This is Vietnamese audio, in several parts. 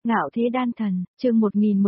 Ngạo thế đan thần, chương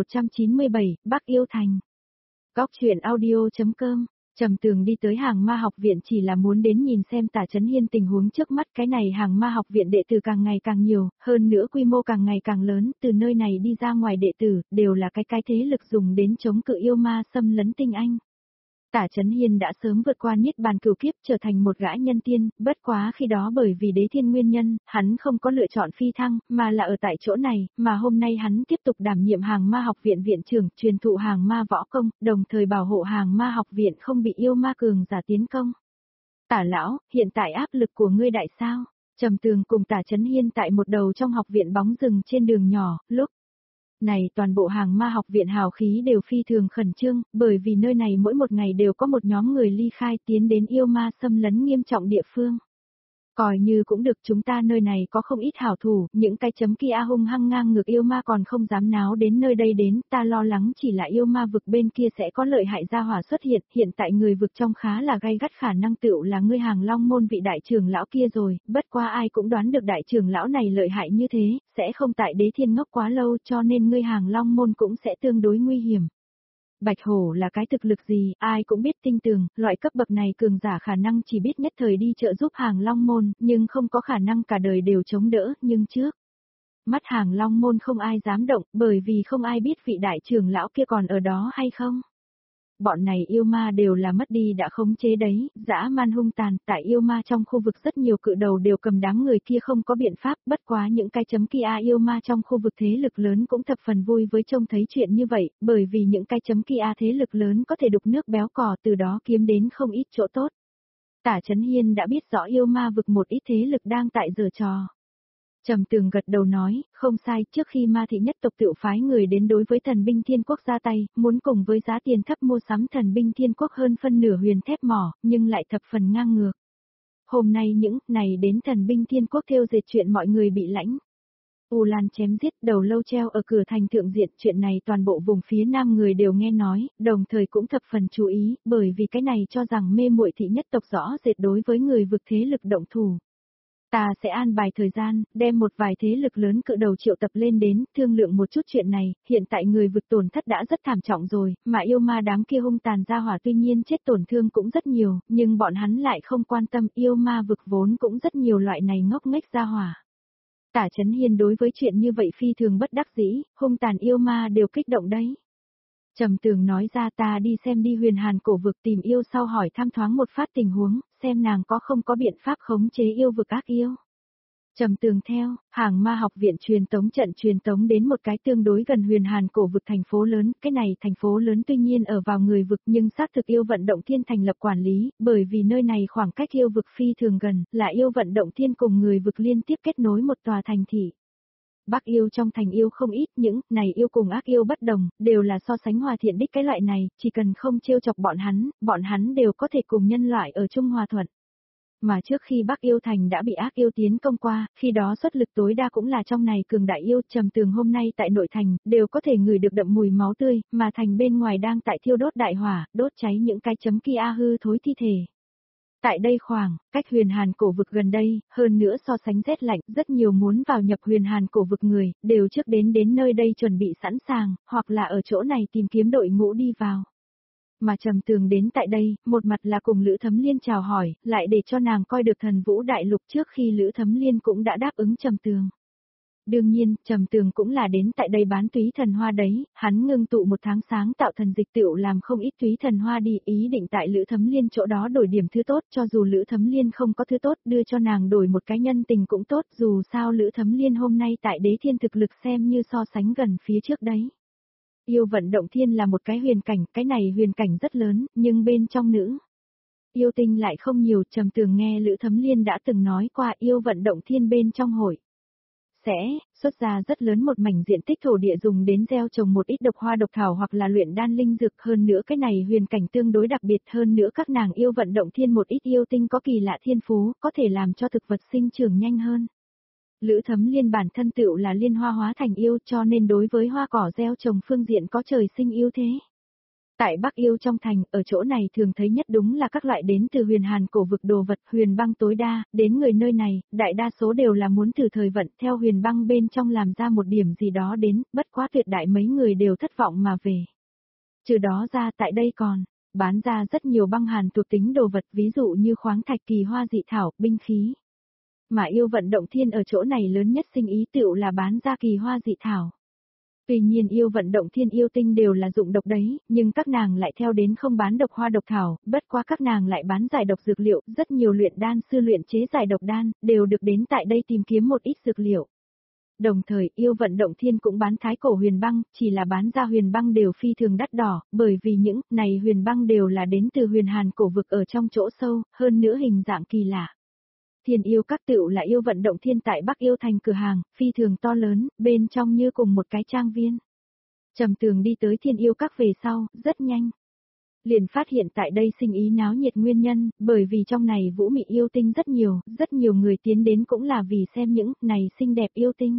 1197, Bắc yêu thành. Góc truyện audio.com. Trầm Tường đi tới Hàng Ma học viện chỉ là muốn đến nhìn xem Tả Chấn Hiên tình huống trước mắt, cái này Hàng Ma học viện đệ tử càng ngày càng nhiều, hơn nữa quy mô càng ngày càng lớn, từ nơi này đi ra ngoài đệ tử, đều là cái thế lực dùng đến chống cự yêu ma xâm lấn tinh anh. Tả Chấn Hiên đã sớm vượt qua niết bàn cửu kiếp trở thành một gã nhân tiên, bất quá khi đó bởi vì đế thiên nguyên nhân, hắn không có lựa chọn phi thăng, mà là ở tại chỗ này, mà hôm nay hắn tiếp tục đảm nhiệm Hàng Ma học viện viện trưởng, truyền thụ Hàng Ma võ công, đồng thời bảo hộ Hàng Ma học viện không bị yêu ma cường giả tiến công. Tả lão, hiện tại áp lực của ngươi đại sao? Trầm Tường cùng Tả Chấn Hiên tại một đầu trong học viện bóng rừng trên đường nhỏ, lúc này toàn bộ Hàng Ma học viện hào khí đều phi thường khẩn trương, bởi vì nơi này mỗi một ngày đều có một nhóm người ly khai tiến đến yêu ma xâm lấn nghiêm trọng địa phương. Coi như cũng được, chúng ta nơi này có không ít hảo thủ, những cái chấm kia hung hăng ngang ngược yêu ma còn không dám náo đến nơi đây đến, ta lo lắng chỉ là yêu ma vực bên kia sẽ có lợi hại gia hỏa xuất hiện tại người vực trong khá là gay gắt, khả năng tựu là ngươi Hàng Long môn vị đại trưởng lão kia rồi, bất qua ai cũng đoán được đại trưởng lão này lợi hại như thế, sẽ không tại đế thiên ngốc quá lâu, cho nên ngươi Hàng Long môn cũng sẽ tương đối nguy hiểm. Bạch hổ là cái thực lực gì, ai cũng biết tinh tường, loại cấp bậc này cường giả khả năng chỉ biết nhất thời đi trợ giúp Hàng Long môn, nhưng không có khả năng cả đời đều chống đỡ, nhưng trước mắt Hàng Long môn không ai dám động, bởi vì không ai biết vị đại trưởng lão kia còn ở đó hay không. Bọn này yêu ma đều là mất đi đã khống chế đấy, dã man hung tàn, tại yêu ma trong khu vực rất nhiều cự đầu đều cầm đám người kia không có biện pháp, bất quá những cái chấm kia yêu ma trong khu vực thế lực lớn cũng thập phần vui với trông thấy chuyện như vậy, bởi vì những cái chấm kia thế lực lớn có thể đục nước béo cò, từ đó kiếm đến không ít chỗ tốt. Tả Chấn Hiên đã biết rõ yêu ma vực một ít thế lực đang tại giở trò. Trầm Tường gật đầu nói, không sai, trước khi ma thị nhất tộc tự phái người đến đối với thần binh thiên quốc ra tay, muốn cùng với giá tiền thấp mua sắm thần binh thiên quốc hơn phân nửa huyền thép mỏ, nhưng lại thập phần ngang ngược. Hôm nay những này đến thần binh thiên quốc theo dệt chuyện mọi người bị lãnh. U Lan chém giết, đầu lâu treo ở cửa thành thượng diện, chuyện này toàn bộ vùng phía nam người đều nghe nói, đồng thời cũng thập phần chú ý, bởi vì cái này cho rằng mê muội thị nhất tộc rõ rệt đối với người vực thế lực động thủ. Ta sẽ an bài thời gian, đem một vài thế lực lớn cự đầu triệu tập lên đến, thương lượng một chút chuyện này, hiện tại người vực tổn thất đã rất thảm trọng rồi, mà yêu ma đám kia hung tàn ra hỏa tuy nhiên chết tổn thương cũng rất nhiều, nhưng bọn hắn lại không quan tâm, yêu ma vực vốn cũng rất nhiều loại này ngốc nghếch ra hỏa. Tả Chấn Hiên đối với chuyện như vậy phi thường bất đắc dĩ, hung tàn yêu ma đều kích động đấy. Trầm Tường nói ra, ta đi xem đi Huyền Hàn cổ vực tìm yêu sau hỏi thăm thoáng một phát tình huống, xem nàng có không có biện pháp khống chế yêu vực ác yêu. Trầm Tường theo, Hàng Ma học viện truyền tống đến một cái tương đối gần Huyền Hàn cổ vực thành phố lớn, cái này thành phố lớn tuy nhiên ở vào người vực nhưng xác thực yêu vận động thiên thành lập quản lý, bởi vì nơi này khoảng cách yêu vực phi thường gần, là yêu vận động thiên cùng người vực liên tiếp kết nối một tòa thành thị. Bắc yêu trong thành yêu không ít, những này yêu cùng ác yêu bất đồng, đều là so sánh hòa thiện đích cái loại này, chỉ cần không trêu chọc bọn hắn đều có thể cùng nhân loại ở chung hòa thuận. Mà trước khi Bắc yêu thành đã bị ác yêu tiến công qua, khi đó xuất lực tối đa cũng là trong này cường đại yêu. Trầm Tường hôm nay tại nội thành, đều có thể ngửi được đậm mùi máu tươi, mà thành bên ngoài đang tại thiêu đốt đại hỏa, đốt cháy những cái chấm kia hư thối thi thể. Tại đây khoảng, cách Huyền Hàn cổ vực gần đây, hơn nữa so sánh rét lạnh, rất nhiều muốn vào nhập Huyền Hàn cổ vực người, đều trước đến nơi đây chuẩn bị sẵn sàng, hoặc là ở chỗ này tìm kiếm đội ngũ đi vào. Mà Trầm Tường đến tại đây, một mặt là cùng Lữ Thấm Liên chào hỏi, lại để cho nàng coi được Thần Vũ Đại Lục trước khi Lữ Thấm Liên cũng đã đáp ứng Trầm Tường. Đương nhiên, Trầm Tường cũng là đến tại đây bán túy thần hoa đấy, hắn ngưng tụ một tháng sáng tạo thần dịch tựu làm không ít túy thần hoa đi, ý định tại Lữ Thấm Liên chỗ đó đổi điểm thứ tốt, cho dù Lữ Thấm Liên không có thứ tốt, đưa cho nàng đổi một cái nhân tình cũng tốt, dù sao Lữ Thấm Liên hôm nay tại đế thiên thực lực xem như so sánh gần phía trước đấy. Yêu vận động thiên là một cái huyền cảnh, cái này huyền cảnh rất lớn, nhưng bên trong nữ yêu tinh lại không nhiều. Trầm Tường nghe Lữ Thấm Liên đã từng nói qua, yêu vận động thiên bên trong hội sẽ xuất ra rất lớn một mảnh diện tích thổ địa dùng đến gieo trồng một ít độc hoa độc thảo hoặc là luyện đan linh dược, hơn nữa cái này huyền cảnh tương đối đặc biệt, hơn nữa các nàng yêu vận động thiên một ít yêu tinh có kỳ lạ thiên phú, có thể làm cho thực vật sinh trưởng nhanh hơn. Lữ Thấm Liên bản thân tựu là liên hoa hóa thành yêu, cho nên đối với hoa cỏ gieo trồng phương diện có trời sinh ưu thế. Tại Bắc Yêu trong thành, ở chỗ này thường thấy nhất đúng là các loại đến từ huyền hàn cổ vực đồ vật, huyền băng tối đa, đến người nơi này, đại đa số đều là muốn từ thời vận theo huyền băng bên trong làm ra một điểm gì đó đến, bất quá tuyệt đại mấy người đều thất vọng mà về. Trừ đó ra tại đây còn, bán ra rất nhiều băng hàn thuộc tính đồ vật, ví dụ như khoáng thạch, kỳ hoa dị thảo, binh khí. Mà yêu vận động thiên ở chỗ này lớn nhất sinh ý tựu là bán ra kỳ hoa dị thảo. Tuy nhiên yêu vận động thiên yêu tinh đều là dụng độc đấy, nhưng các nàng lại theo đến không bán độc hoa độc thảo, bất quá các nàng lại bán giải độc dược liệu, rất nhiều luyện đan sư luyện chế giải độc đan, đều được đến tại đây tìm kiếm một ít dược liệu. Đồng thời, yêu vận động thiên cũng bán thái cổ huyền băng, chỉ là bán ra huyền băng đều phi thường đắt đỏ, bởi vì những này huyền băng đều là đến từ huyền hàn cổ vực ở trong chỗ sâu, hơn nữa hình dạng kỳ lạ. Thiên yêu các tựu là yêu vận động thiên tại Bắc Yêu thành cửa hàng, phi thường to lớn, bên trong như cùng một cái trang viên. Trầm Tường đi tới thiên yêu các về sau, rất nhanh. Liền phát hiện tại đây sinh ý náo nhiệt nguyên nhân, bởi vì trong này vũ mị yêu tinh rất nhiều người tiến đến cũng là vì xem những này xinh đẹp yêu tinh.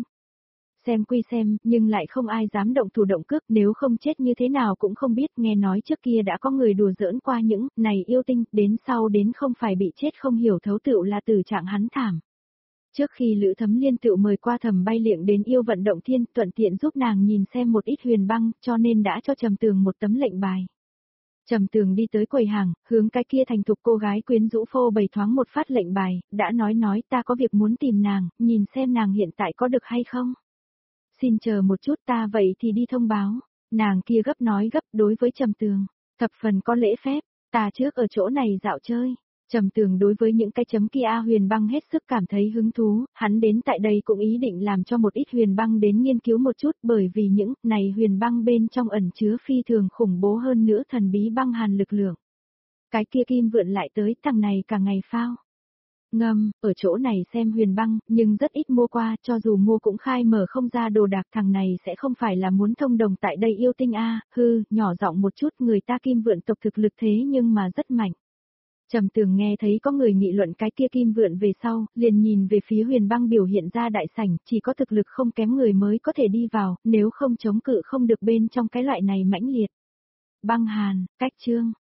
Xem quy xem, nhưng lại không ai dám động thủ động cước, nếu không chết như thế nào cũng không biết, nghe nói trước kia đã có người đùa giỡn qua những này yêu tinh, đến sau đến không phải bị chết không hiểu thấu tựu là tử trạng hắn thảm. Trước khi Lữ Thấm Liên tựu mời qua Thẩm Bay Liệng đến yêu vận động thiên, thuận tiện giúp nàng nhìn xem một ít huyền băng, cho nên đã cho Trầm Tường một tấm lệnh bài. Trầm Tường đi tới quầy hàng, hướng cái kia thành thục cô gái quyến rũ phô bày thoáng một phát lệnh bài, đã nói ta có việc muốn tìm nàng, nhìn xem nàng hiện tại có được hay không. Xin chờ một chút, ta vậy thì đi thông báo. Nàng kia gấp đối với Trầm Tường, thập phần có lễ phép, ta trước ở chỗ này dạo chơi. Trầm Tường đối với những cái chấm kia huyền băng hết sức cảm thấy hứng thú, hắn đến tại đây cũng ý định làm cho một ít huyền băng đến nghiên cứu một chút, bởi vì những này huyền băng bên trong ẩn chứa phi thường khủng bố hơn nữa thần bí băng hàn lực lượng. Cái kia Kim Vượn lại tới, thằng này cả ngày phao. Ngâm, ở chỗ này xem huyền băng, nhưng rất ít mua qua, cho dù mua cũng khai mở không ra đồ đạc, thằng này sẽ không phải là muốn thông đồng tại đây yêu tinh nhỏ giọng một chút, người ta Kim Vượn tộc thực lực thế nhưng mà rất mạnh. Trầm Tường nghe thấy có người nghị luận cái kia Kim Vượn về sau, liền nhìn về phía huyền băng biểu hiện ra đại sảnh, chỉ có thực lực không kém người mới có thể đi vào, nếu không chống cự không được bên trong cái loại này mãnh liệt. Băng hàn, cách chương.